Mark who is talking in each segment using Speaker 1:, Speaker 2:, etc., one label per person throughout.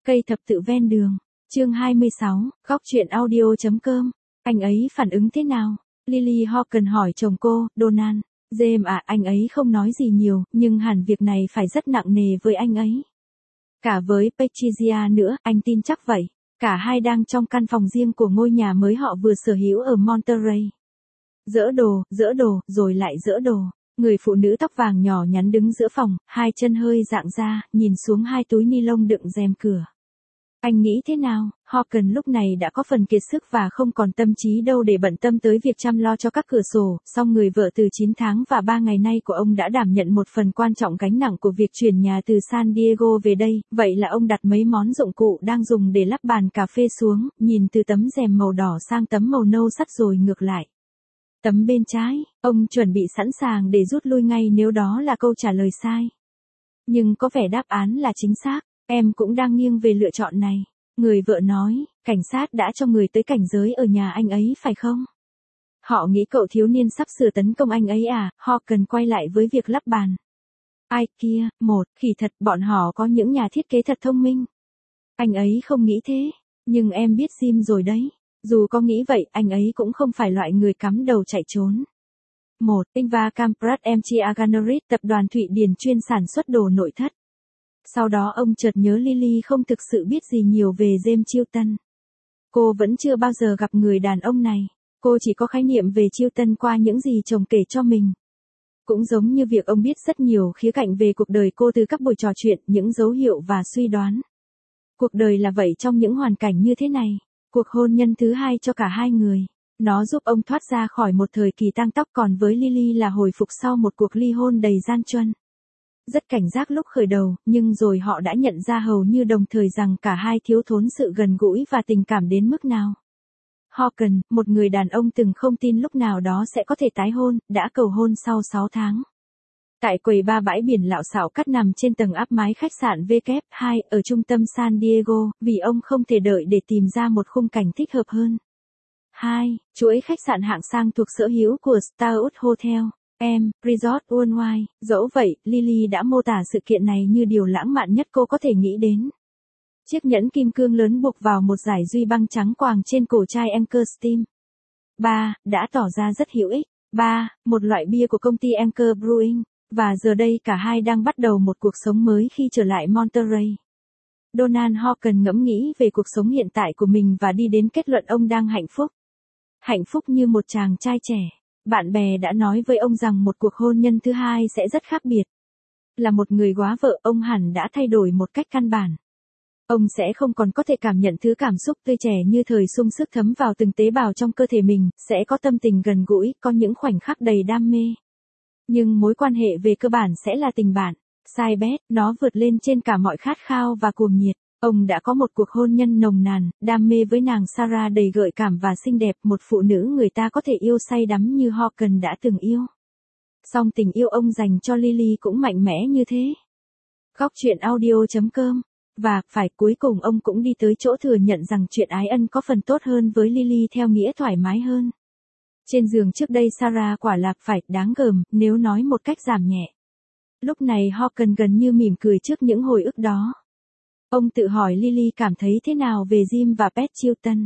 Speaker 1: Cây thập tự ven đường. Chương 26, góc truyện audio.com. Anh ấy phản ứng thế nào? Lily Hawken hỏi chồng cô, Donald. James à, anh ấy không nói gì nhiều, nhưng hẳn việc này phải rất nặng nề với anh ấy. Cả với Patricia nữa, anh tin chắc vậy. Cả hai đang trong căn phòng riêng của ngôi nhà mới họ vừa sở hữu ở Monterey. Dỡ đồ, rồi lại dỡ đồ. Người phụ nữ tóc vàng nhỏ nhắn đứng giữa phòng, hai chân hơi dạng ra, nhìn xuống hai túi ni lông đựng rèm cửa. Anh nghĩ thế nào? Hawken lúc này đã có phần kiệt sức và không còn tâm trí đâu để bận tâm tới việc chăm lo cho các cửa sổ, song người vợ từ 9 tháng và 3 ngày nay của ông đã đảm nhận một phần quan trọng gánh nặng của việc chuyển nhà từ San Diego về đây, vậy là ông đặt mấy món dụng cụ đang dùng để lắp bàn cà phê xuống, nhìn từ tấm rèm màu đỏ sang tấm màu nâu sắt rồi ngược lại. Tấm bên trái, ông chuẩn bị sẵn sàng để rút lui ngay nếu đó là câu trả lời sai. Nhưng có vẻ đáp án là chính xác. Em cũng đang nghiêng về lựa chọn này. Người vợ nói, cảnh sát đã cho người tới cảnh giới ở nhà anh ấy phải không? Họ nghĩ cậu thiếu niên sắp sửa tấn công anh ấy à? Hawken quay lại với việc lắp bàn. Ai kia, khỉ thật, bọn họ có những nhà thiết kế thật thông minh. Anh ấy không nghĩ thế, nhưng em biết Jim rồi đấy. Dù có nghĩ vậy, anh ấy cũng không phải loại người cắm đầu chạy trốn. Ingvar Kamprad MG Aganorit, tập đoàn Thụy Điển chuyên sản xuất đồ nội thất. Sau đó ông chợt nhớ Lily không thực sự biết gì nhiều về James Chilton. Cô vẫn chưa bao giờ gặp người đàn ông này. Cô chỉ có khái niệm về Chilton qua những gì chồng kể cho mình. Cũng giống như việc ông biết rất nhiều khía cạnh về cuộc đời cô từ các buổi trò chuyện, những dấu hiệu và suy đoán. Cuộc đời là vậy trong những hoàn cảnh như thế này. Cuộc hôn nhân thứ hai cho cả hai người. Nó giúp ông thoát ra khỏi một thời kỳ tang tóc, còn với Lily là hồi phục sau một cuộc ly hôn đầy gian truân. Rất cảnh giác lúc khởi đầu, nhưng rồi họ đã nhận ra hầu như đồng thời rằng cả hai thiếu thốn sự gần gũi và tình cảm đến mức nào. Hawken, một người đàn ông từng không tin lúc nào đó sẽ có thể tái hôn, đã cầu hôn sau 6 tháng. Tại quầy ba bãi biển lạo xạo cắt nằm trên tầng áp mái khách sạn W2 ở trung tâm San Diego, vì ông không thể đợi để tìm ra một khung cảnh thích hợp hơn. 2. Chuỗi khách sạn hạng sang thuộc sở hữu của Starwood Hotel. Resort Worldwide. Dẫu vậy, Lily đã mô tả sự kiện này như điều lãng mạn nhất cô có thể nghĩ đến. Chiếc nhẫn kim cương lớn buộc vào một dải duy băng trắng quàng trên cổ chai Anchor Steam. 3. Đã tỏ ra rất hữu ích. 3. Một loại bia của công ty Anchor Brewing. Và giờ đây cả hai đang bắt đầu một cuộc sống mới khi trở lại Monterey. Donald Hawken ngẫm nghĩ về cuộc sống hiện tại của mình và đi đến kết luận ông đang hạnh phúc. Hạnh phúc như một chàng trai trẻ. Bạn bè đã nói với ông rằng một cuộc hôn nhân thứ hai sẽ rất khác biệt. Là một người góa vợ, ông hẳn đã thay đổi một cách căn bản. Ông sẽ không còn có thể cảm nhận thứ cảm xúc tươi trẻ như thời sung sức thấm vào từng tế bào trong cơ thể mình, sẽ có tâm tình gần gũi, có những khoảnh khắc đầy đam mê. Nhưng mối quan hệ về cơ bản sẽ là tình bạn. Sai bét, nó vượt lên trên cả mọi khát khao và cuồng nhiệt. Ông đã có một cuộc hôn nhân nồng nàn, đam mê với nàng Sarah đầy gợi cảm và xinh đẹp, một phụ nữ người ta có thể yêu say đắm như Hawken đã từng yêu. Song tình yêu ông dành cho Lily cũng mạnh mẽ như thế. Góc truyện audio.com. Và, cuối cùng ông cũng đi tới chỗ thừa nhận rằng chuyện ái ân có phần tốt hơn với Lily theo nghĩa thoải mái hơn. Trên giường trước đây Sarah quả là đáng gờm, nếu nói một cách giảm nhẹ. Lúc này Hawken gần như mỉm cười trước những hồi ức đó. Ông tự hỏi Lily cảm thấy thế nào về Jim và Pat Chilton.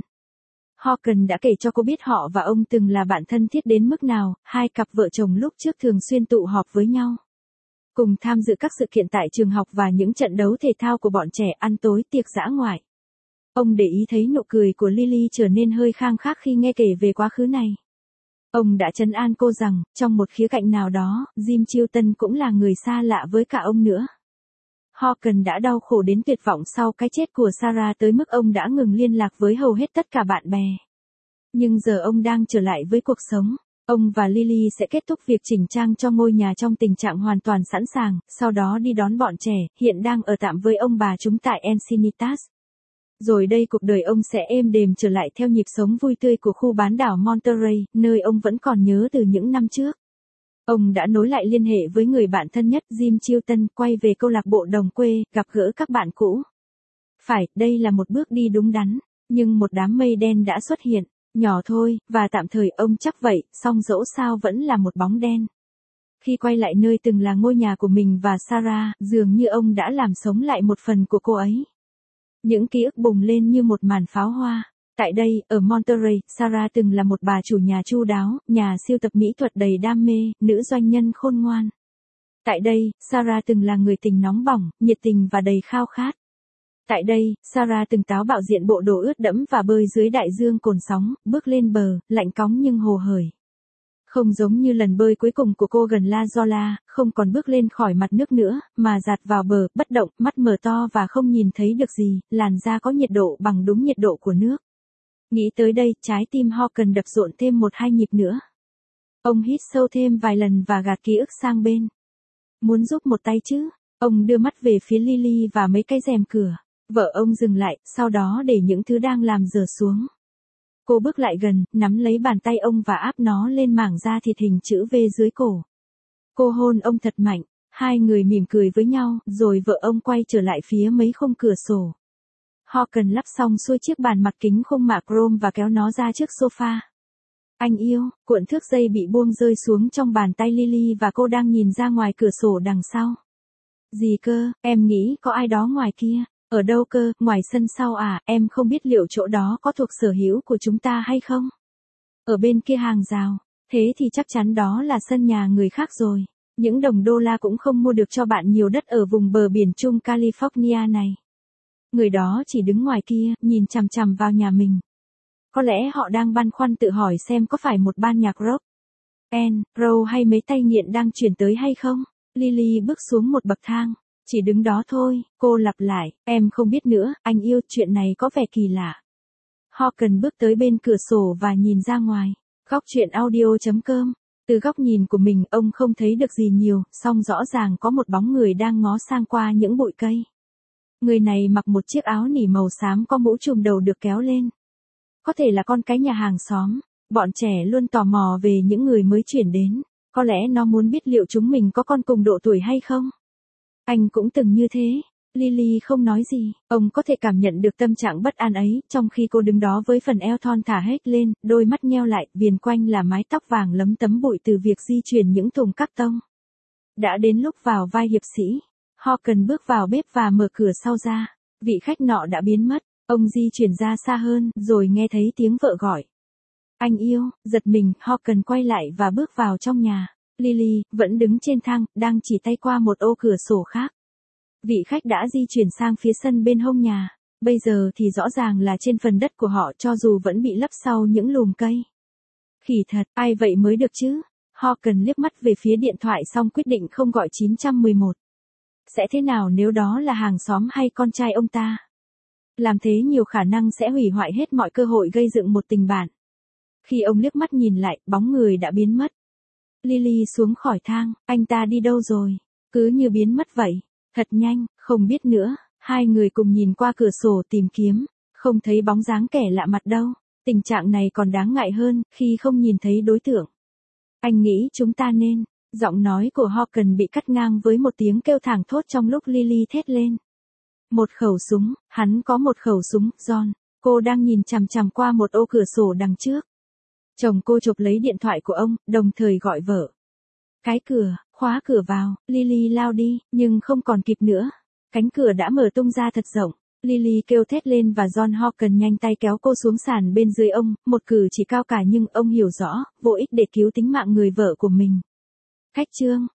Speaker 1: Hawken đã kể cho cô biết họ và ông từng là bạn thân thiết đến mức nào, hai cặp vợ chồng lúc trước thường xuyên tụ họp với nhau. Cùng tham dự các sự kiện tại trường học và những trận đấu thể thao của bọn trẻ, ăn tối, tiệc dã ngoại. Ông để ý thấy nụ cười của Lily trở nên hơi khang khác khi nghe kể về quá khứ này. Ông đã trấn an cô rằng, trong một khía cạnh nào đó, Jim Chilton cũng là người xa lạ với cả ông nữa. Hawken đã đau khổ đến tuyệt vọng sau cái chết của Sarah tới mức ông đã ngừng liên lạc với hầu hết tất cả bạn bè. Nhưng giờ ông đang trở lại với cuộc sống. Ông và Lily sẽ kết thúc việc chỉnh trang cho ngôi nhà trong tình trạng hoàn toàn sẵn sàng, sau đó đi đón bọn trẻ, hiện đang ở tạm với ông bà chúng tại Encinitas. Rồi đây cuộc đời ông sẽ êm đềm trở lại theo nhịp sống vui tươi của khu bán đảo Monterey, nơi ông vẫn còn nhớ từ những năm trước. Ông đã nối lại liên hệ với người bạn thân nhất Jim Chilton, quay về câu lạc bộ đồng quê, gặp gỡ các bạn cũ. Đây là một bước đi đúng đắn, nhưng một đám mây đen đã xuất hiện, nhỏ thôi, và tạm thời ông chắc vậy, song dẫu sao vẫn là một bóng đen. Khi quay lại nơi từng là ngôi nhà của mình và Sarah, dường như ông đã làm sống lại một phần của cô ấy. Những ký ức bùng lên như một màn pháo hoa. Tại đây, ở Monterey, Sarah từng là một bà chủ nhà chu đáo, nhà sưu tập mỹ thuật đầy đam mê, nữ doanh nhân khôn ngoan. Tại đây, Sarah từng là người tình nóng bỏng, nhiệt tình và đầy khao khát. Tại đây, Sarah từng táo bạo diện bộ đồ ướt đẫm và bơi dưới đại dương cồn sóng, bước lên bờ, lạnh cóng nhưng hồ hởi. Không giống như lần bơi cuối cùng của cô gần La Jolla, không còn bước lên khỏi mặt nước nữa, mà dạt vào bờ, bất động, mắt mở to và không nhìn thấy được gì, làn da có nhiệt độ bằng đúng nhiệt độ của nước. Nghĩ tới đây, trái tim Hawken đập rộn thêm 1-2 nhịp nữa. Ông hít sâu thêm vài lần và gạt ký ức sang bên. Muốn giúp một tay chứ? Ông đưa mắt về phía Lily và mấy cái rèm cửa. Vợ ông dừng lại, sau đó để những thứ đang làm dở xuống. Cô bước lại gần, nắm lấy bàn tay ông và áp nó lên mảng da thịt hình chữ V dưới cổ. Cô hôn ông thật mạnh, hai người mỉm cười với nhau, rồi vợ ông quay trở lại phía mấy khung cửa sổ. Hawken lắp xong xuôi chiếc bàn mặt kính khung mạ chrome và kéo nó ra trước sofa. Anh yêu, cuộn thước dây bị buông rơi xuống trong bàn tay Lily và cô đang nhìn ra ngoài cửa sổ đằng sau. Gì cơ, em nghĩ có ai đó ngoài kia. Ở đâu cơ, ngoài sân sau à, em không biết liệu chỗ đó có thuộc sở hữu của chúng ta hay không? Ở bên kia hàng rào, thế thì chắc chắn đó là sân nhà người khác rồi. Những đồng đô la cũng không mua được cho bạn nhiều đất ở vùng bờ biển Trung California này. Người đó chỉ đứng ngoài kia, nhìn chằm chằm vào nhà mình. Có lẽ họ đang băn khoăn tự hỏi xem có phải một ban nhạc rock, roll hay mấy tay nghiện đang chuyển tới hay không. Lily bước xuống một bậc thang. Chỉ đứng đó thôi, cô lặp lại, em không biết nữa, anh yêu, chuyện này có vẻ kỳ lạ. Hawken bước tới bên cửa sổ và nhìn ra ngoài. Góc chuyện audio.com. Từ góc nhìn của mình, ông không thấy được gì nhiều, song rõ ràng có một bóng người đang ngó sang qua những bụi cây. Người này mặc một chiếc áo nỉ màu xám có mũ trùm đầu được kéo lên. Có thể là con cái nhà hàng xóm. Bọn trẻ luôn tò mò về những người mới chuyển đến. Có lẽ nó muốn biết liệu chúng mình có con cùng độ tuổi hay không. Anh cũng từng như thế. Lily không nói gì, ông có thể cảm nhận được tâm trạng bất an ấy, trong khi cô đứng đó với phần eo thon thả hết lên, đôi mắt nheo lại, viền quanh là mái tóc vàng lấm tấm bụi từ việc di chuyển những thùng cắt tông. Đã đến lúc vào vai hiệp sĩ. Hawken bước vào bếp và mở cửa sau ra. Vị khách nọ đã biến mất, ông di chuyển ra xa hơn, rồi nghe thấy tiếng vợ gọi. Anh yêu, giật mình, Hawken quay lại và bước vào trong nhà. Lily, vẫn đứng trên thang, đang chỉ tay qua một ô cửa sổ khác. Vị khách đã di chuyển sang phía sân bên hông nhà. Bây giờ thì rõ ràng là trên phần đất của họ cho dù vẫn bị lấp sau những lùm cây. Khỉ thật, ai vậy mới được chứ? Hawken liếc mắt về phía điện thoại xong quyết định không gọi 911. Sẽ thế nào nếu đó là hàng xóm hay con trai ông ta? Làm thế nhiều khả năng sẽ hủy hoại hết mọi cơ hội gây dựng một tình bạn. Khi ông liếc mắt nhìn lại, bóng người đã biến mất. Lily xuống khỏi thang, anh ta đi đâu rồi? Cứ như biến mất vậy. Thật nhanh, không biết nữa. Hai người cùng nhìn qua cửa sổ tìm kiếm, không thấy bóng dáng kẻ lạ mặt đâu. Tình trạng này còn đáng ngại hơn, khi không nhìn thấy đối tượng. Anh nghĩ chúng ta nên. Giọng nói của Hawken bị cắt ngang với một tiếng kêu thảng thốt trong lúc Lily thét lên. Một khẩu súng, hắn có một khẩu súng, John. Cô đang nhìn chằm chằm qua một ô cửa sổ đằng trước. Chồng cô chụp lấy điện thoại của ông, đồng thời gọi vợ. Cái cửa, khóa cửa vào, Lily lao đi, nhưng không còn kịp nữa. Cánh cửa đã mở tung ra thật rộng. Lily kêu thét lên và John Hawken nhanh tay kéo cô xuống sàn bên dưới ông, một cử chỉ cao cả nhưng ông hiểu rõ, vô ích để cứu tính mạng người vợ của mình. Khách trương,